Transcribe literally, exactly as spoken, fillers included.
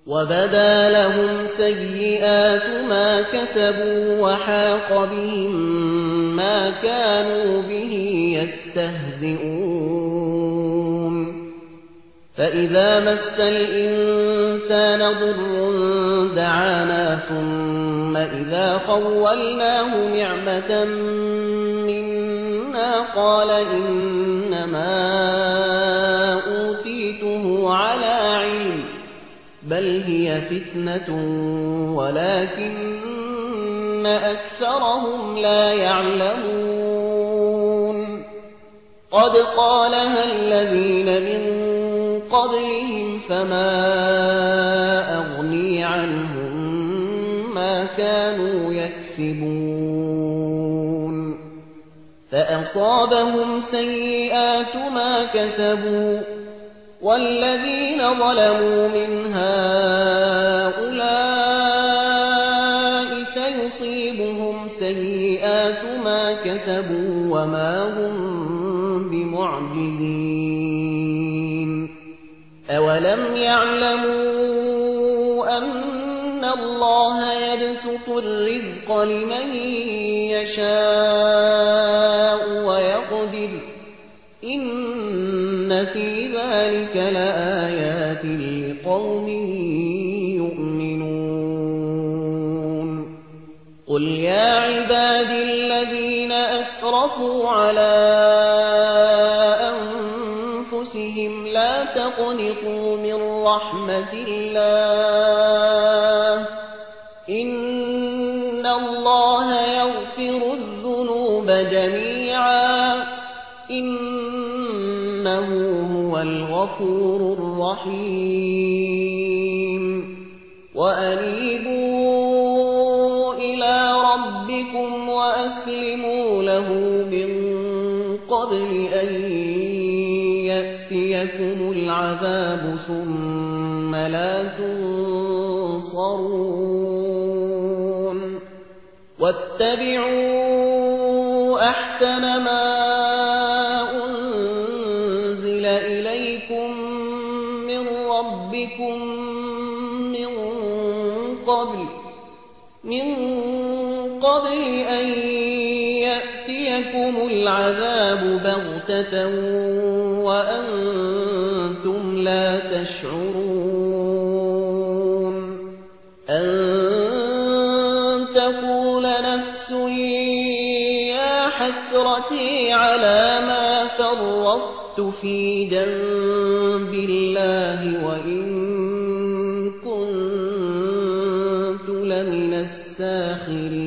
وبدا لهم سيئات ما كسبوا وحاق بهم ما كانوا به يستهزئون فإذا مس الإنسان ضر دعانا ثم إذا خولناه نعمة منا قال إنما أوتيته على علم بل هي فتنة ولكن أكثرهم لا يعلمون قد قالها الذين من قبلهم فما أغني عنهم ما كانوا يكسبون فأصابهم سيئات ما كسبوا والذين ظلموا من هؤلاء سيصيبهم سيئات ما كسبوا وما هم بمعجزين أولم يعلموا أن الله يبسط الرزق لمن يشاء ويقدر إن في ذلك لآيات لقوم يؤمنون قل يا عبادي الذين أسرفوا على أنفسهم لا تقنطوا من رحمة الله إن الله يغفر الذنوب جميعا إنه هو الغفور الرحيم وأنيبوا إلى ربكم وأسلموا له من قبل أن يأتيكم العذاب ثم لا تنصرون واتبعوا أحسن ما أنزل إليكم من ربكم من قبل من قبل أن يأتيكم العذاب بغتة وأنتم لا تشعرون أن تقول نفس يا حسرتي على ما فرطت في جنب الله وإن كنت لمن الساخرين